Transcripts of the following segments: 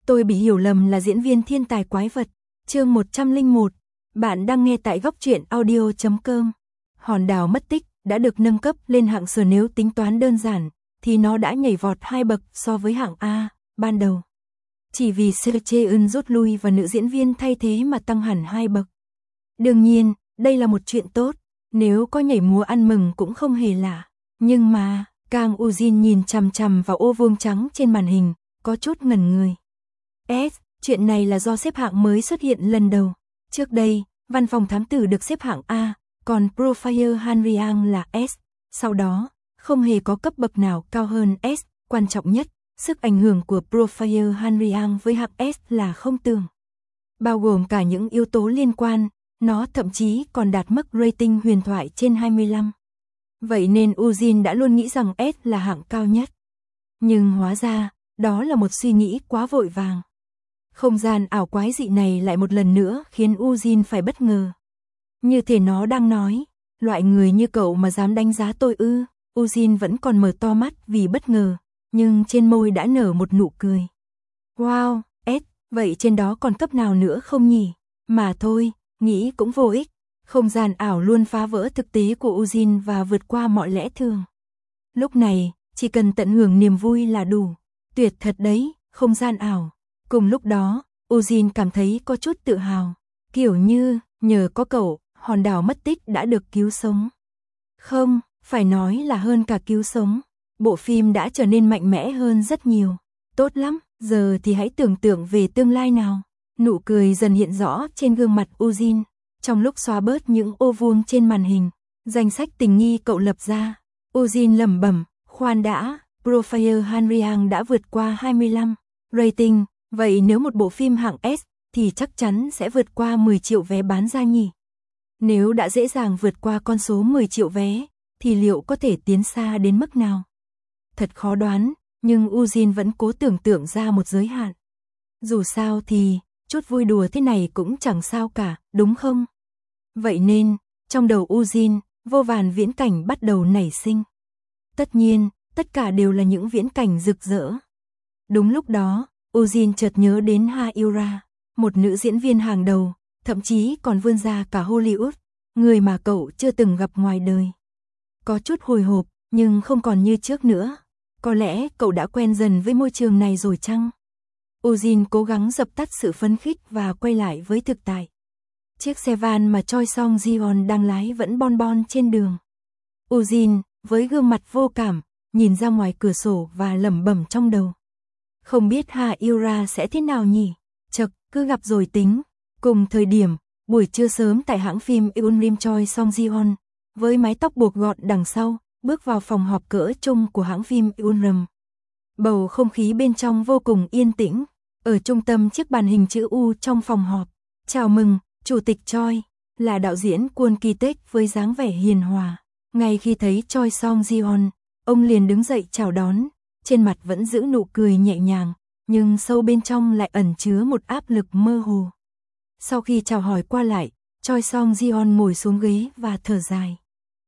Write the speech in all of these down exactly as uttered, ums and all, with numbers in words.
Tôi bị hiểu lầm là diễn viên thiên tài quái vật. Chương một trăm lẻ một. Bạn đang nghe tại góc truyện audio chấm com. Hòn đảo mất tích đã được nâng cấp lên hạng S, nếu tính toán đơn giản thì nó đã nhảy vọt hai bậc so với hạng A ban đầu. Chỉ vì Seo Cheon rút lui và nữ diễn viên thay thế mà tăng hẳn hai bậc. Đương nhiên, đây là một chuyện tốt, nếu có nhảy múa ăn mừng cũng không hề lạ. Nhưng mà, Kang Woo-jin nhìn chằm chằm vào ô vuông trắng trên màn hình, có chút ngẩn người. S, chuyện này là do xếp hạng mới xuất hiện lần đầu. Trước đây, văn phòng thám tử được xếp hạng A, còn Profile Han Riang là S. Sau đó, không hề có cấp bậc nào cao hơn S. Quan trọng nhất, sức ảnh hưởng của Profile Han Riang với hạng S là không tưởng. Bao gồm cả những yếu tố liên quan, nó thậm chí còn đạt mức rating huyền thoại trên hai mươi lăm. Vậy nên Woo-jin đã luôn nghĩ rằng S là hạng cao nhất. Nhưng hóa ra, đó là một suy nghĩ quá vội vàng. Không gian ảo quái dị này lại một lần nữa khiến Woo-jin phải bất ngờ. Như thể nó đang nói, loại người như cậu mà dám đánh giá tôi ư? Woo-jin vẫn còn mở to mắt vì bất ngờ, nhưng trên môi đã nở một nụ cười. Wow, S, vậy trên đó còn cấp nào nữa không nhỉ? Mà thôi, nghĩ cũng vô ích. Không gian ảo luôn phá vỡ thực tế của Woo-jin và vượt qua mọi lẽ thường. Lúc này, chỉ cần tận hưởng niềm vui là đủ. Tuyệt thật đấy, không gian ảo. Cùng lúc đó, Woo-jin cảm thấy có chút tự hào. Kiểu như, nhờ có cậu, hòn đảo mất tích đã được cứu sống. Không, phải nói là hơn cả cứu sống. Bộ phim đã trở nên mạnh mẽ hơn rất nhiều. Tốt lắm, giờ thì hãy tưởng tượng về tương lai nào. Nụ cười dần hiện rõ trên gương mặt Woo-jin. Trong lúc xóa bớt những ô vuông trên màn hình, danh sách tình nghi cậu lập ra, Woo-jin lẩm bẩm, khoan đã, Profile Han Riang đã vượt qua hai mươi lăm rating, vậy nếu một bộ phim hạng S thì chắc chắn sẽ vượt qua mười triệu vé bán ra nhỉ. Nếu đã dễ dàng vượt qua con số mười triệu vé, thì liệu có thể tiến xa đến mức nào? Thật khó đoán, nhưng Woo-jin vẫn cố tưởng tượng ra một giới hạn. Dù sao thì, chút vui đùa thế này cũng chẳng sao cả, đúng không? Vậy nên, trong đầu Woo-jin, vô vàn viễn cảnh bắt đầu nảy sinh. Tất nhiên, tất cả đều là những viễn cảnh rực rỡ. Đúng lúc đó, Woo-jin chợt nhớ đến Ha Eura, một nữ diễn viên hàng đầu, thậm chí còn vươn ra cả Hollywood, người mà cậu chưa từng gặp ngoài đời. Có chút hồi hộp, nhưng không còn như trước nữa. Có lẽ cậu đã quen dần với môi trường này rồi chăng? Woo-jin cố gắng dập tắt sự phấn khích và quay lại với thực tại. Chiếc xe van mà Choi Song Ji-won đang lái vẫn bon bon trên đường. Woo-jin, với gương mặt vô cảm, nhìn ra ngoài cửa sổ và lẩm bẩm trong đầu. Không biết Ha Eura sẽ thế nào nhỉ? Chậc, cứ gặp rồi tính. Cùng thời điểm, buổi trưa sớm tại hãng phim Eunrim, Choi Song Ji-won, với mái tóc buộc gọn đằng sau, bước vào phòng họp cỡ chung của hãng phim Eunrim. Bầu không khí bên trong vô cùng yên tĩnh. Ở trung tâm chiếc bàn hình chữ U trong phòng họp. Chào mừng, Chủ tịch Choi, là đạo diễn Kwon Ki-taek với dáng vẻ hiền hòa. Ngay khi thấy Choi Song Ji-won, ông liền đứng dậy chào đón, trên mặt vẫn giữ nụ cười nhẹ nhàng, nhưng sâu bên trong lại ẩn chứa một áp lực mơ hồ. Sau khi chào hỏi qua lại, Choi Song Ji-won ngồi xuống ghế và thở dài.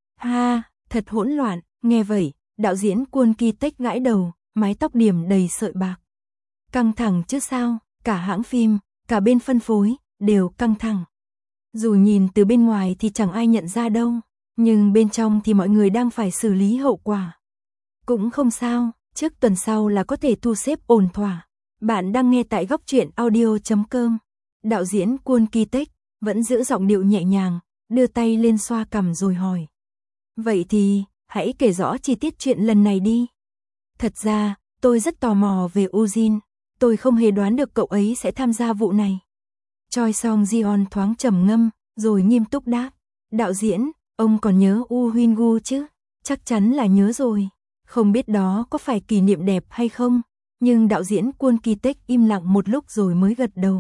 Ha, thật hỗn loạn, nghe vậy, đạo diễn Kwon Ki-taek gãi đầu, mái tóc điểm đầy sợi bạc. Căng thẳng chứ sao, cả hãng phim, cả bên phân phối, đều căng thẳng. Dù nhìn từ bên ngoài thì chẳng ai nhận ra đâu, nhưng bên trong thì mọi người đang phải xử lý hậu quả. Cũng không sao, trước tuần sau là có thể thu xếp ổn thỏa. Bạn đang nghe tại góc truyện audio chấm com. Đạo diễn Kwon Ki-taek vẫn giữ giọng điệu nhẹ nhàng, đưa tay lên xoa cằm rồi hỏi. Vậy thì, hãy kể rõ chi tiết chuyện lần này đi. Thật ra, tôi rất tò mò về Woo-jin. Tôi không hề đoán được cậu ấy sẽ tham gia vụ này. Choi Song Ji-won thoáng trầm ngâm, rồi nghiêm túc đáp. Đạo diễn, ông còn nhớ Woo Huynh-gu chứ? Chắc chắn là nhớ rồi. Không biết đó có phải kỷ niệm đẹp hay không? Nhưng đạo diễn Kwon Ki-taek im lặng một lúc rồi mới gật đầu.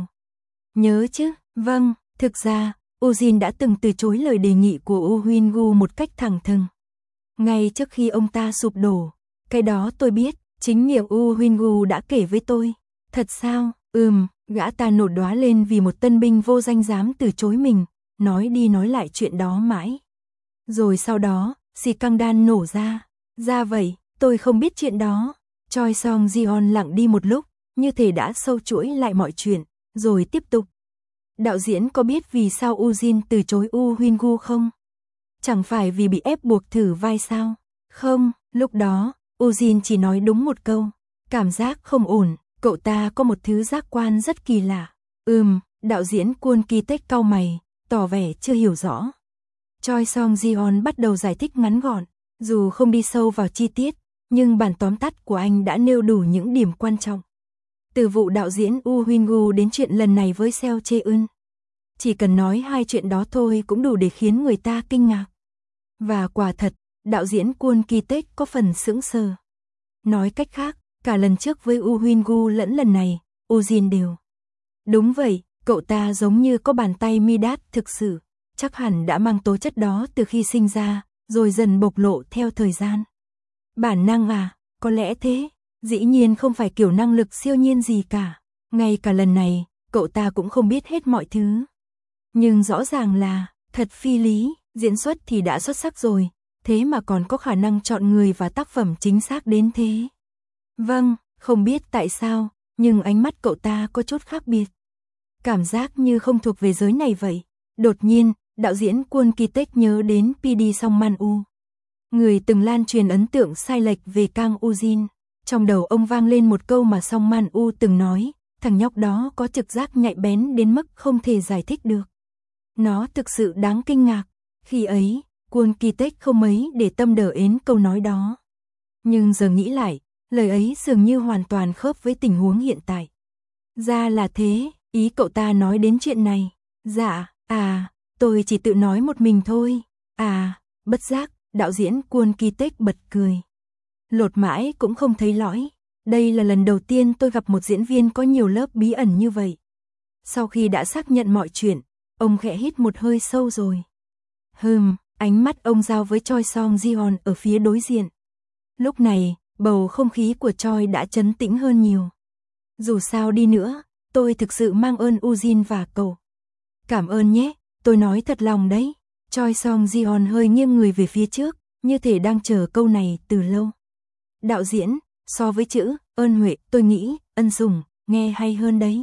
Nhớ chứ? Vâng, thực ra, Woo-jin đã từng từ chối lời đề nghị của Woo Huynh-gu một cách thẳng thừng. Ngay trước khi ông ta sụp đổ, cái đó tôi biết, chính miệng Woo Huynh-gu đã kể với tôi. Thật sao? Ừm, gã ta nổi đoá lên vì một tân binh vô danh dám từ chối mình, nói đi nói lại chuyện đó mãi. Rồi sau đó, scandal nổ ra. Ra vậy, tôi không biết chuyện đó. Choi Song Ji-won lặng đi một lúc, như thể đã sâu chuỗi lại mọi chuyện, rồi tiếp tục. Đạo diễn có biết vì sao Ujin từ chối Woo Huynh-gu không? Chẳng phải vì bị ép buộc thử vai sao? Không, lúc đó, Ujin chỉ nói đúng một câu. Cảm giác không ổn, cậu ta có một thứ giác quan rất kỳ lạ. Ừm, đạo diễn Kwon Ki-taek cau mày, tỏ vẻ chưa hiểu rõ. Choi Song-ji-on bắt đầu giải thích ngắn gọn, dù không đi sâu vào chi tiết, nhưng bản tóm tắt của anh đã nêu đủ những điểm quan trọng. Từ vụ đạo diễn Woo Huynh-gu đến chuyện lần này với Seo Chae-eun. Chỉ cần nói hai chuyện đó thôi cũng đủ để khiến người ta kinh ngạc. Và quả thật, đạo diễn Kwon Ki-taek có phần sững sờ. Nói cách khác, cả lần trước với Woo Huynh-gu lẫn lần này, Ujin đều. Đúng vậy, cậu ta giống như có bàn tay Midas thực sự, chắc hẳn đã mang tố chất đó từ khi sinh ra, rồi dần bộc lộ theo thời gian. Bản năng à, có lẽ thế, dĩ nhiên không phải kiểu năng lực siêu nhiên gì cả. Ngay cả lần này, cậu ta cũng không biết hết mọi thứ. Nhưng rõ ràng là, thật phi lý, diễn xuất thì đã xuất sắc rồi, thế mà còn có khả năng chọn người và tác phẩm chính xác đến thế. Vâng, không biết tại sao, nhưng ánh mắt cậu ta có chút khác biệt. Cảm giác như không thuộc về giới này vậy. Đột nhiên, đạo diễn Kwon Ki-taek nhớ đến pê đê Song Man-u. Người từng lan truyền ấn tượng sai lệch về Kang Ujin. Trong đầu ông vang lên một câu mà Song Man-u từng nói, thằng nhóc đó có trực giác nhạy bén đến mức không thể giải thích được. Nó thực sự đáng kinh ngạc. Khi ấy, Kwon Ki-taek không mấy để tâm đờ đến câu nói đó. Nhưng giờ nghĩ lại, lời ấy dường như hoàn toàn khớp với tình huống hiện tại. Ra là thế, ý cậu ta nói đến chuyện này. Dạ, à, tôi chỉ tự nói một mình thôi. À, bất giác, đạo diễn Kwon Ki-taek bật cười. Lột mãi cũng không thấy lõi. Đây là lần đầu tiên tôi gặp một diễn viên có nhiều lớp bí ẩn như vậy. Sau khi đã xác nhận mọi chuyện, ông khẽ hít một hơi sâu rồi. Hừm, ánh mắt ông giao với Choi Song-ji-on ở phía đối diện. Lúc này, bầu không khí của Choi đã trấn tĩnh hơn nhiều. Dù sao đi nữa, tôi thực sự mang ơn Ujin và cậu. Cảm ơn nhé, tôi nói thật lòng đấy. Choi Song-ji-on hơi nghiêng người về phía trước, như thể đang chờ câu này từ lâu. Đạo diễn, so với chữ ơn huệ, tôi nghĩ ân sủng nghe hay hơn đấy.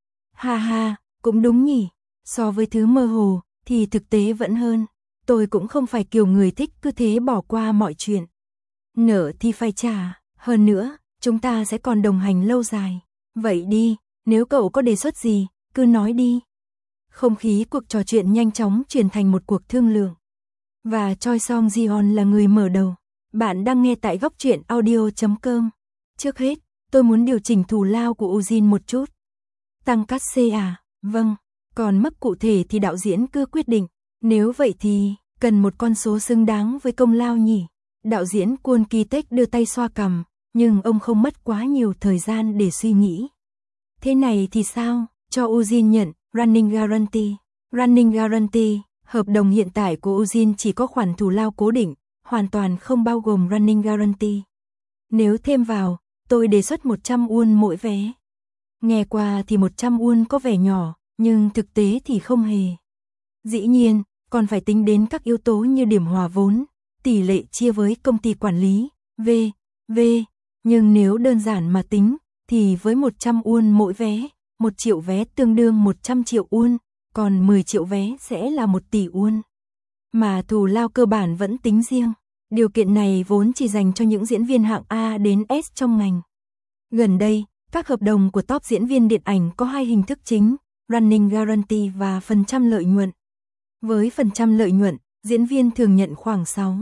Ha ha, cũng đúng nhỉ. So với thứ mơ hồ thì thực tế vẫn hơn. Tôi cũng không phải kiểu người thích cứ thế bỏ qua mọi chuyện. Nợ thì phải trả, hơn nữa, chúng ta sẽ còn đồng hành lâu dài. Vậy đi, nếu cậu có đề xuất gì, cứ nói đi. Không khí cuộc trò chuyện nhanh chóng chuyển thành một cuộc thương lượng. Và Choi Song-ji-on là người mở đầu. Bạn đang nghe tại góc truyện audio chấm com. Trước hết, tôi muốn điều chỉnh thù lao của Ujin một chút. Tăng cát xê à? Vâng, còn mức cụ thể thì đạo diễn cứ quyết định. Nếu vậy thì, cần một con số xứng đáng với công lao nhỉ? Đạo diễn Kwon Ki-taek đưa tay xoa cằm, nhưng ông không mất quá nhiều thời gian để suy nghĩ. Thế này thì sao? Cho Ujin nhận running guarantee. Running guarantee, hợp đồng hiện tại của Ujin chỉ có khoản thù lao cố định, hoàn toàn không bao gồm running guarantee. Nếu thêm vào, tôi đề xuất một trăm won mỗi vé. Nghe qua thì một trăm won có vẻ nhỏ, nhưng thực tế thì không hề. Dĩ nhiên, còn phải tính đến các yếu tố như điểm hòa vốn, tỷ lệ chia với công ty quản lý, vân vân. Nhưng nếu đơn giản mà tính, thì với một trăm won mỗi vé, một triệu vé tương đương một trăm triệu won, còn mười triệu vé sẽ là một tỷ won. Mà thù lao cơ bản vẫn tính riêng. Điều kiện này vốn chỉ dành cho những diễn viên hạng A đến S trong ngành. Gần đây, các hợp đồng của top diễn viên điện ảnh có hai hình thức chính, running guarantee và phần trăm lợi nhuận. Với phần trăm lợi nhuận, diễn viên thường nhận khoảng sáu,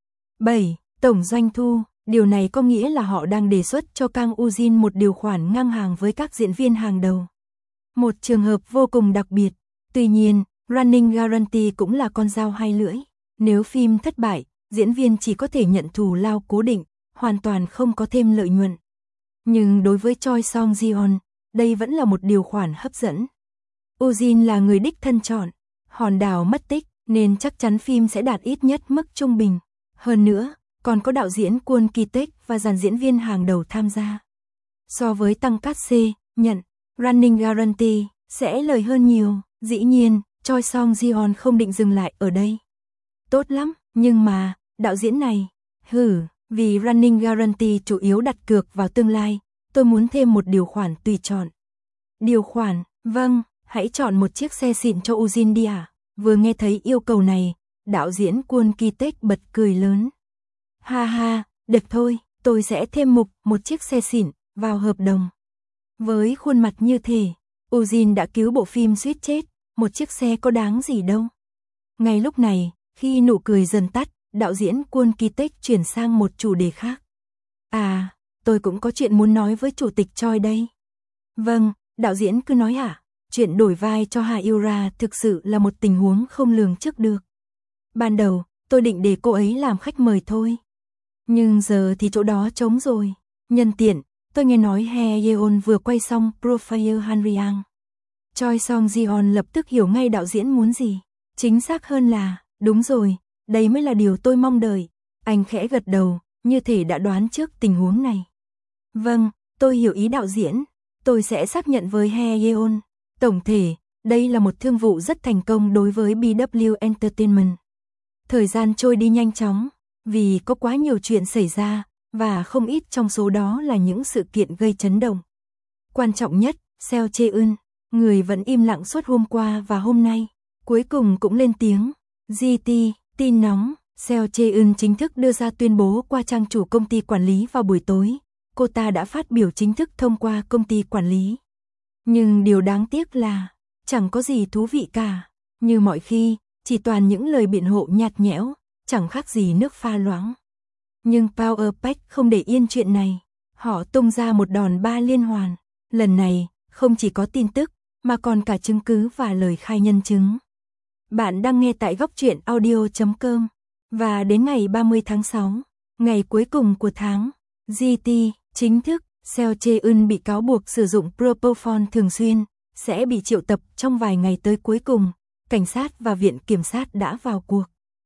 bảy tổng doanh thu. Điều này có nghĩa là họ đang đề xuất cho Kang Ujin một điều khoản ngang hàng với các diễn viên hàng đầu. Một trường hợp vô cùng đặc biệt. Tuy nhiên, running guarantee cũng là con dao hai lưỡi. Nếu phim thất bại, diễn viên chỉ có thể nhận thù lao cố định, hoàn toàn không có thêm lợi nhuận. Nhưng đối với Choi Song-ji-on, đây vẫn là một điều khoản hấp dẫn. Ujin là người đích thân chọn, hòn đảo mất tích, nên chắc chắn phim sẽ đạt ít nhất mức trung bình. Hơn nữa, còn có đạo diễn Kwon Ki-taek và dàn diễn viên hàng đầu tham gia. So với tăng cát xê, nhận running guarantee sẽ lời hơn nhiều. Dĩ nhiên, Choi Song-ji-on không định dừng lại ở đây. Tốt lắm, nhưng mà, đạo diễn này, hử, vì running guarantee chủ yếu đặt cược vào tương lai, tôi muốn thêm một điều khoản tùy chọn. Điều khoản, vâng, hãy chọn một chiếc xe xịn cho Ujin đi ạ. Vừa nghe thấy yêu cầu này, đạo diễn Kwon Ki-taek bật cười lớn. Ha ha, được thôi, tôi sẽ thêm mục một chiếc xe xịn vào hợp đồng. Với khuôn mặt như thế, Ujin đã cứu bộ phim suýt chết, một chiếc xe có đáng gì đâu. Ngay lúc này, khi nụ cười dần tắt, đạo diễn Kwon Ki-taek chuyển sang một chủ đề khác. À, tôi cũng có chuyện muốn nói với chủ tịch Choi đây. Vâng, đạo diễn cứ nói ạ. Chuyện đổi vai cho Ha Eura thực sự là một tình huống không lường trước được. Ban đầu, tôi định để cô ấy làm khách mời thôi. Nhưng giờ thì chỗ đó trống rồi. Nhân tiện, tôi nghe nói Hye Yeon vừa quay xong Profile Hanryang. Choi Song Ji-on lập tức hiểu ngay đạo diễn muốn gì. Chính xác hơn là, đúng rồi, đây mới là điều tôi mong đợi. Anh khẽ gật đầu, như thể đã đoán trước tình huống này. Vâng, tôi hiểu ý đạo diễn. Tôi sẽ xác nhận với Hye Yeon. Tổng thể, đây là một thương vụ rất thành công đối với bê vê kép Entertainment. Thời gian trôi đi nhanh chóng, vì có quá nhiều chuyện xảy ra, và không ít trong số đó là những sự kiện gây chấn động. Quan trọng nhất, Seo Chae-eun, người vẫn im lặng suốt hôm qua và hôm nay, cuối cùng cũng lên tiếng. giê tê, tin nóng, Seo Chae-eun chính thức đưa ra tuyên bố qua trang chủ công ty quản lý vào buổi tối. Cô ta đã phát biểu chính thức thông qua công ty quản lý. Nhưng điều đáng tiếc là, chẳng có gì thú vị cả. Như mọi khi, chỉ toàn những lời biện hộ nhạt nhẽo, chẳng khác gì nước pha loãng. Nhưng Power Pack không để yên chuyện này. Họ tung ra một đòn ba liên hoàn. Lần này, không chỉ có tin tức, mà còn cả chứng cứ và lời khai nhân chứng. Bạn đang nghe tại góc truyện audio chấm com. Và đến ngày ba mươi tháng sáu, ngày cuối cùng của tháng, giê tê, chính thức, Seo Chae-eun bị cáo buộc sử dụng propofol thường xuyên, sẽ bị triệu tập trong vài ngày tới. Cuối cùng, cảnh sát và viện kiểm sát đã vào cuộc.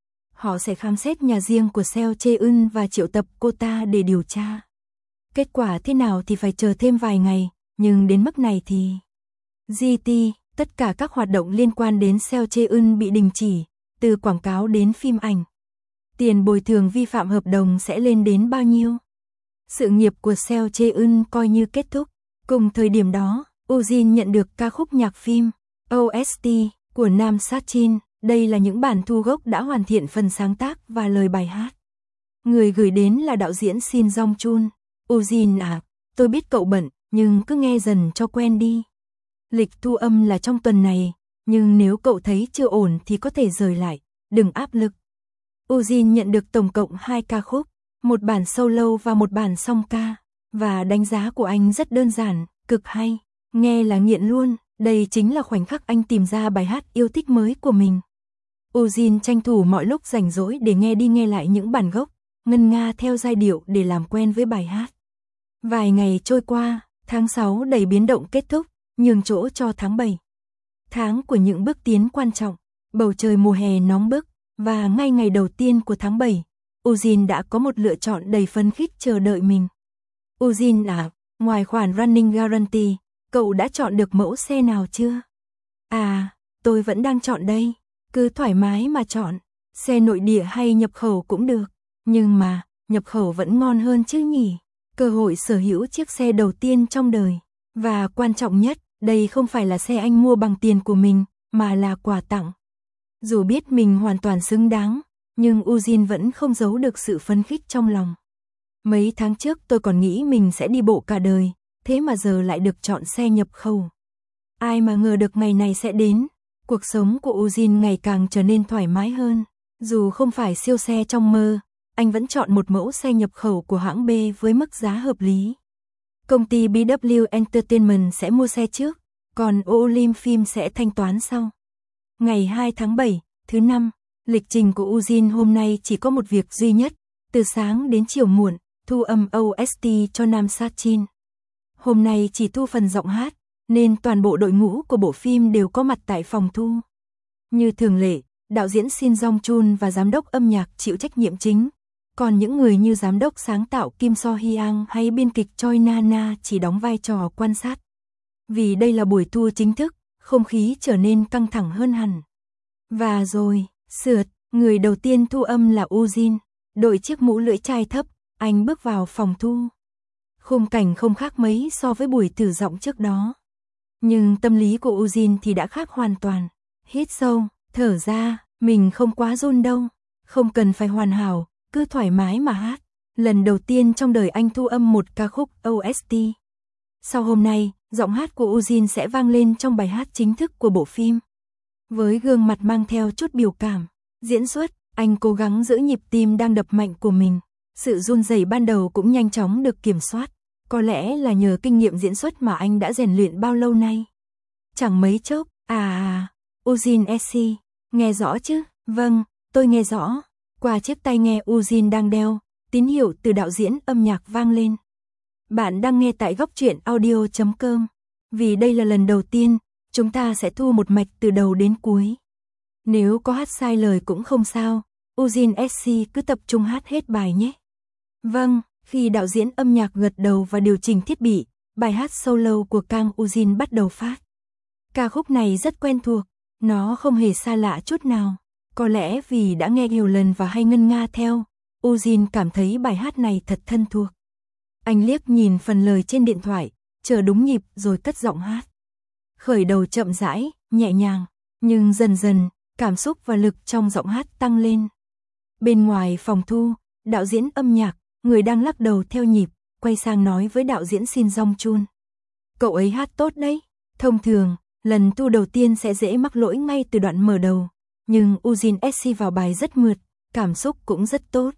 Họ sẽ khám xét nhà riêng của Seo Chae-eun và triệu tập cô ta để điều tra. Kết quả thế nào thì phải chờ thêm vài ngày, nhưng đến mức này thì... giê tê, tất cả các hoạt động liên quan đến Seo Chae-eun bị đình chỉ, từ quảng cáo đến phim ảnh. Tiền bồi thường vi phạm hợp đồng sẽ lên đến bao nhiêu? Sự nghiệp của Seo Chae-eun coi như kết thúc. Cùng thời điểm đó, Ujin nhận được ca khúc nhạc phim ô ét tê của Nam Satchin. Đây là những bản thu gốc đã hoàn thiện phần sáng tác và lời bài hát. Người gửi đến là đạo diễn Shin Jong-chun. Ujin à, tôi biết cậu bận, nhưng cứ nghe dần cho quen đi. Lịch thu âm là trong tuần này, nhưng nếu cậu thấy chưa ổn thì có thể rời lại, đừng áp lực. Ujin nhận được tổng cộng hai ca khúc, một bản solo và một bản song ca, và đánh giá của anh rất đơn giản, cực hay, nghe là nghiện luôn. Đây chính là khoảnh khắc anh tìm ra bài hát yêu thích mới của mình. Ujin tranh thủ mọi lúc rảnh rỗi để nghe đi nghe lại những bản gốc, ngân nga theo giai điệu để làm quen với bài hát. Vài ngày trôi qua, tháng sáu đầy biến động kết thúc, nhường chỗ cho tháng bảy. Tháng của những bước tiến quan trọng, bầu trời mùa hè nóng bức, và ngay ngày đầu tiên của tháng bảy, Ujin đã có một lựa chọn đầy phấn khích chờ đợi mình. Ujin à, ngoài khoản running guarantee, cậu đã chọn được mẫu xe nào chưa? À, tôi vẫn đang chọn đây. Cứ thoải mái mà chọn. Xe nội địa hay nhập khẩu cũng được. Nhưng mà, nhập khẩu vẫn ngon hơn chứ nhỉ? Cơ hội sở hữu chiếc xe đầu tiên trong đời. Và quan trọng nhất, đây không phải là xe anh mua bằng tiền của mình, mà là quà tặng. Dù biết mình hoàn toàn xứng đáng, nhưng Ujin vẫn không giấu được sự phấn khích trong lòng. Mấy tháng trước tôi còn nghĩ mình sẽ đi bộ cả đời, thế mà giờ lại được chọn xe nhập khẩu. Ai mà ngờ được ngày này sẽ đến. Cuộc sống của Ujin ngày càng trở nên thoải mái hơn. Dù không phải siêu xe trong mơ, anh vẫn chọn một mẫu xe nhập khẩu của hãng B với mức giá hợp lý. Công ty bê vê kép Entertainment sẽ mua xe trước, còn Olim Phim sẽ thanh toán sau. Ngày hai tháng bảy, thứ năm, lịch trình của Ujin hôm nay chỉ có một việc duy nhất, từ sáng đến chiều muộn, thu âm ô ét tê cho Nam Satchin. Hôm nay chỉ thu phần giọng hát, nên toàn bộ đội ngũ của bộ phim đều có mặt tại phòng thu. Như thường lệ, đạo diễn Shin Jong-chun và giám đốc âm nhạc chịu trách nhiệm chính, còn những người như giám đốc sáng tạo Kim So Hyang hay biên kịch Choi Na Na chỉ đóng vai trò quan sát. Vì đây là buổi thu chính thức, không khí trở nên căng thẳng hơn hẳn. Và rồi, sượt, người đầu tiên thu âm là Ujin, đội chiếc mũ lưỡi chai thấp, anh bước vào phòng thu. Khung cảnh không khác mấy so với buổi thử giọng trước đó. Nhưng tâm lý của Ujin thì đã khác hoàn toàn. Hít sâu, thở ra, mình không quá run đâu. Không cần phải hoàn hảo, cứ thoải mái mà hát. Lần đầu tiên trong đời anh thu âm một ca khúc o ét tê. Sau hôm nay, giọng hát của Ujin sẽ vang lên trong bài hát chính thức của bộ phim. Với gương mặt mang theo chút biểu cảm, diễn xuất, anh cố gắng giữ nhịp tim đang đập mạnh của mình. Sự run rẩy ban đầu cũng nhanh chóng được kiểm soát. Có lẽ là nhờ kinh nghiệm diễn xuất mà anh đã rèn luyện bao lâu nay. Chẳng mấy chốc, à à, Ujin ét xê, nghe rõ chứ? Vâng, tôi nghe rõ. Qua chiếc tai nghe Ujin đang đeo, tín hiệu từ đạo diễn âm nhạc vang lên. Bạn đang nghe tại góc truyện audio chấm com. Vì đây là lần đầu tiên, chúng ta sẽ thu một mạch từ đầu đến cuối. Nếu có hát sai lời cũng không sao, Ujin ét xê cứ tập trung hát hết bài nhé. Vâng, khi đạo diễn âm nhạc gật đầu và điều chỉnh thiết bị, bài hát solo của Kang Ujin bắt đầu phát. Ca khúc này rất quen thuộc, nó không hề xa lạ chút nào. Có lẽ vì đã nghe nhiều lần và hay ngân nga theo, Ujin cảm thấy bài hát này thật thân thuộc. Anh liếc nhìn phần lời trên điện thoại, chờ đúng nhịp rồi cất giọng hát. Khởi đầu chậm rãi, nhẹ nhàng, nhưng dần dần, cảm xúc và lực trong giọng hát tăng lên. Bên ngoài phòng thu, đạo diễn âm nhạc, người đang lắc đầu theo nhịp, quay sang nói với đạo diễn Shin Jong Chun. Cậu ấy hát tốt đấy. Thông thường, lần thu đầu tiên sẽ dễ mắc lỗi ngay từ đoạn mở đầu. Nhưng Ujin ét xê vào bài rất mượt, cảm xúc cũng rất tốt.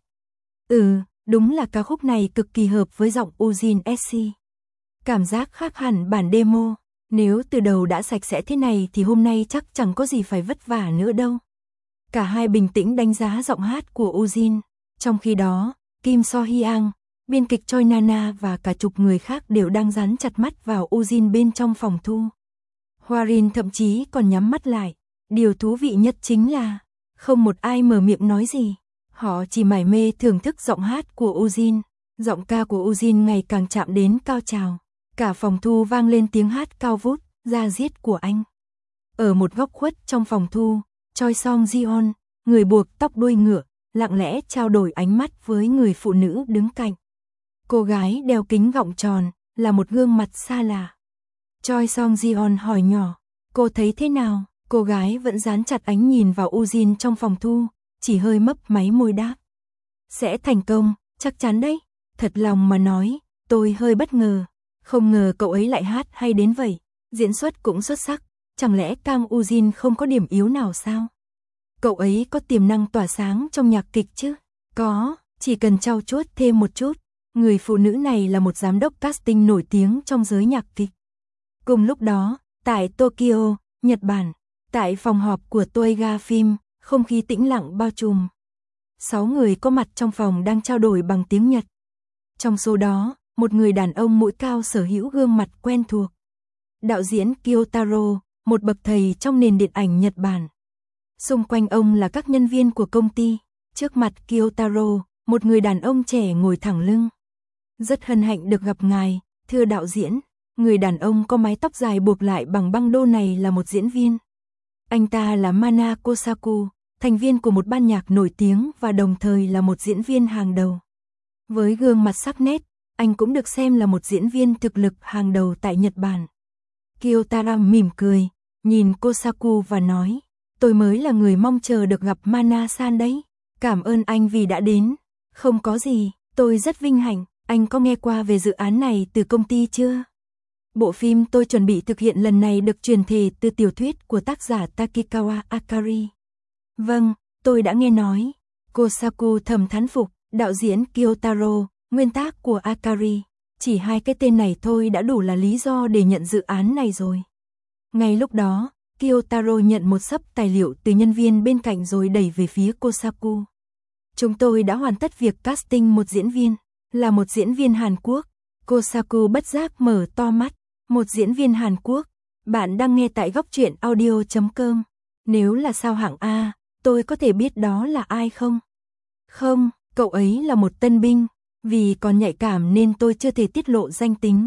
Ừ, đúng là ca khúc này cực kỳ hợp với giọng Ujin ét xê. Cảm giác khác hẳn bản demo. Nếu từ đầu đã sạch sẽ thế này thì hôm nay chắc chẳng có gì phải vất vả nữa đâu. Cả hai bình tĩnh đánh giá giọng hát của Ujin. Trong khi đó, Kim So Hyang, biên kịch Choi Nana và cả chục người khác đều đang dán chặt mắt vào Ujin bên trong phòng thu. Hwarin thậm chí còn nhắm mắt lại. Điều thú vị nhất chính là, không một ai mở miệng nói gì. Họ chỉ mải mê thưởng thức giọng hát của Ujin. Giọng ca của Ujin ngày càng chạm đến cao trào. Cả phòng thu vang lên tiếng hát cao vút, da diết của anh. Ở một góc khuất trong phòng thu, Choi Song Jeon, người buộc tóc đuôi ngựa, lặng lẽ trao đổi ánh mắt với người phụ nữ đứng cạnh. Cô gái đeo kính gọng tròn, là một gương mặt xa lạ. Choi Song Jeon hỏi nhỏ, cô thấy thế nào? Cô gái vẫn dán chặt ánh nhìn vào Ujin trong phòng thu, chỉ hơi mấp máy môi đáp. Sẽ thành công, chắc chắn đấy. Thật lòng mà nói, tôi hơi bất ngờ. Không ngờ cậu ấy lại hát hay đến vậy. Diễn xuất cũng xuất sắc. Chẳng lẽ Kang Ujin không có điểm yếu nào sao? Cậu ấy có tiềm năng tỏa sáng trong nhạc kịch chứ? Có, chỉ cần trau chuốt thêm một chút. Người phụ nữ này là một giám đốc casting nổi tiếng trong giới nhạc kịch. Cùng lúc đó, tại Tokyo, Nhật Bản, tại phòng họp của Toeiga Film, không khí tĩnh lặng bao trùm. Sáu người có mặt trong phòng đang trao đổi bằng tiếng Nhật. Trong số đó, một người đàn ông mũi cao sở hữu gương mặt quen thuộc. Đạo diễn Kyotaro, một bậc thầy trong nền điện ảnh Nhật Bản. Xung quanh ông là các nhân viên của công ty. Trước mặt Kyotaro, một người đàn ông trẻ ngồi thẳng lưng. Rất hân hạnh được gặp ngài, thưa đạo diễn. Người đàn ông có mái tóc dài buộc lại bằng băng đô này là một diễn viên. Anh ta là Mana Kosaku, thành viên của một ban nhạc nổi tiếng và đồng thời là một diễn viên hàng đầu. Với gương mặt sắc nét, anh cũng được xem là một diễn viên thực lực hàng đầu tại Nhật Bản. Kyotaro mỉm cười, nhìn Kosaku và nói, tôi mới là người mong chờ được gặp Mana-san đấy. Cảm ơn anh vì đã đến. Không có gì, tôi rất vinh hạnh. Anh có nghe qua về dự án này từ công ty chưa? Bộ phim tôi chuẩn bị thực hiện lần này được truyền thể từ tiểu thuyết của tác giả Takikawa Akari. Vâng, tôi đã nghe nói. Kosaku thầm thán phục, đạo diễn Kyotaro, nguyên tác của Akari. Chỉ hai cái tên này thôi đã đủ là lý do để nhận dự án này rồi. Ngay lúc đó, Kyotaro nhận một xấp tài liệu từ nhân viên bên cạnh rồi đẩy về phía Kosaku. Chúng tôi đã hoàn tất việc casting một diễn viên, là một diễn viên Hàn Quốc. Kosaku bất giác mở to mắt, một diễn viên Hàn Quốc. Bạn đang nghe tại góc truyện audio chấm com. Nếu là sao hạng A, tôi có thể biết đó là ai không? Không, cậu ấy là một tân binh, vì còn nhạy cảm nên tôi chưa thể tiết lộ danh tính.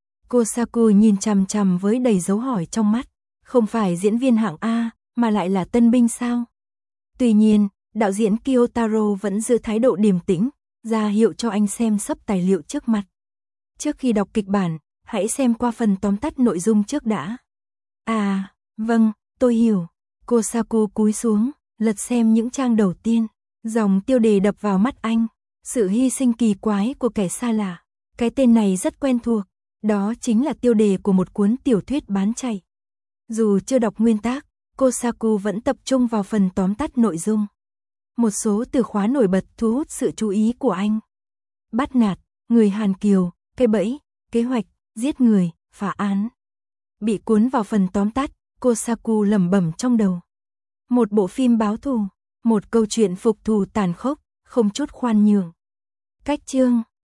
Kosaku nhìn chằm chằm với đầy dấu hỏi trong mắt. Không phải diễn viên hạng A, mà lại là tân binh sao? Tuy nhiên, đạo diễn Kyotaro vẫn giữ thái độ điềm tĩnh, ra hiệu cho anh xem xấp tài liệu trước mặt. Trước khi đọc kịch bản, hãy xem qua phần tóm tắt nội dung trước đã. À, vâng, tôi hiểu. Kosaku cúi xuống, lật xem những trang đầu tiên. Dòng tiêu đề đập vào mắt anh. Sự hy sinh kỳ quái của kẻ xa lạ. Cái tên này rất quen thuộc. Đó chính là tiêu đề của một cuốn tiểu thuyết bán chạy. Dù chưa đọc nguyên tác, Kosaku vẫn tập trung vào phần tóm tắt nội dung. Một số từ khóa nổi bật thu hút sự chú ý của anh. Bắt nạt, người Hàn Kiều, cái bẫy, kế hoạch, giết người, phá án. Bị cuốn vào phần tóm tắt, Kosaku lẩm bẩm trong đầu. Một bộ phim báo thù, một câu chuyện phục thù tàn khốc, không chút khoan nhường. Cách chương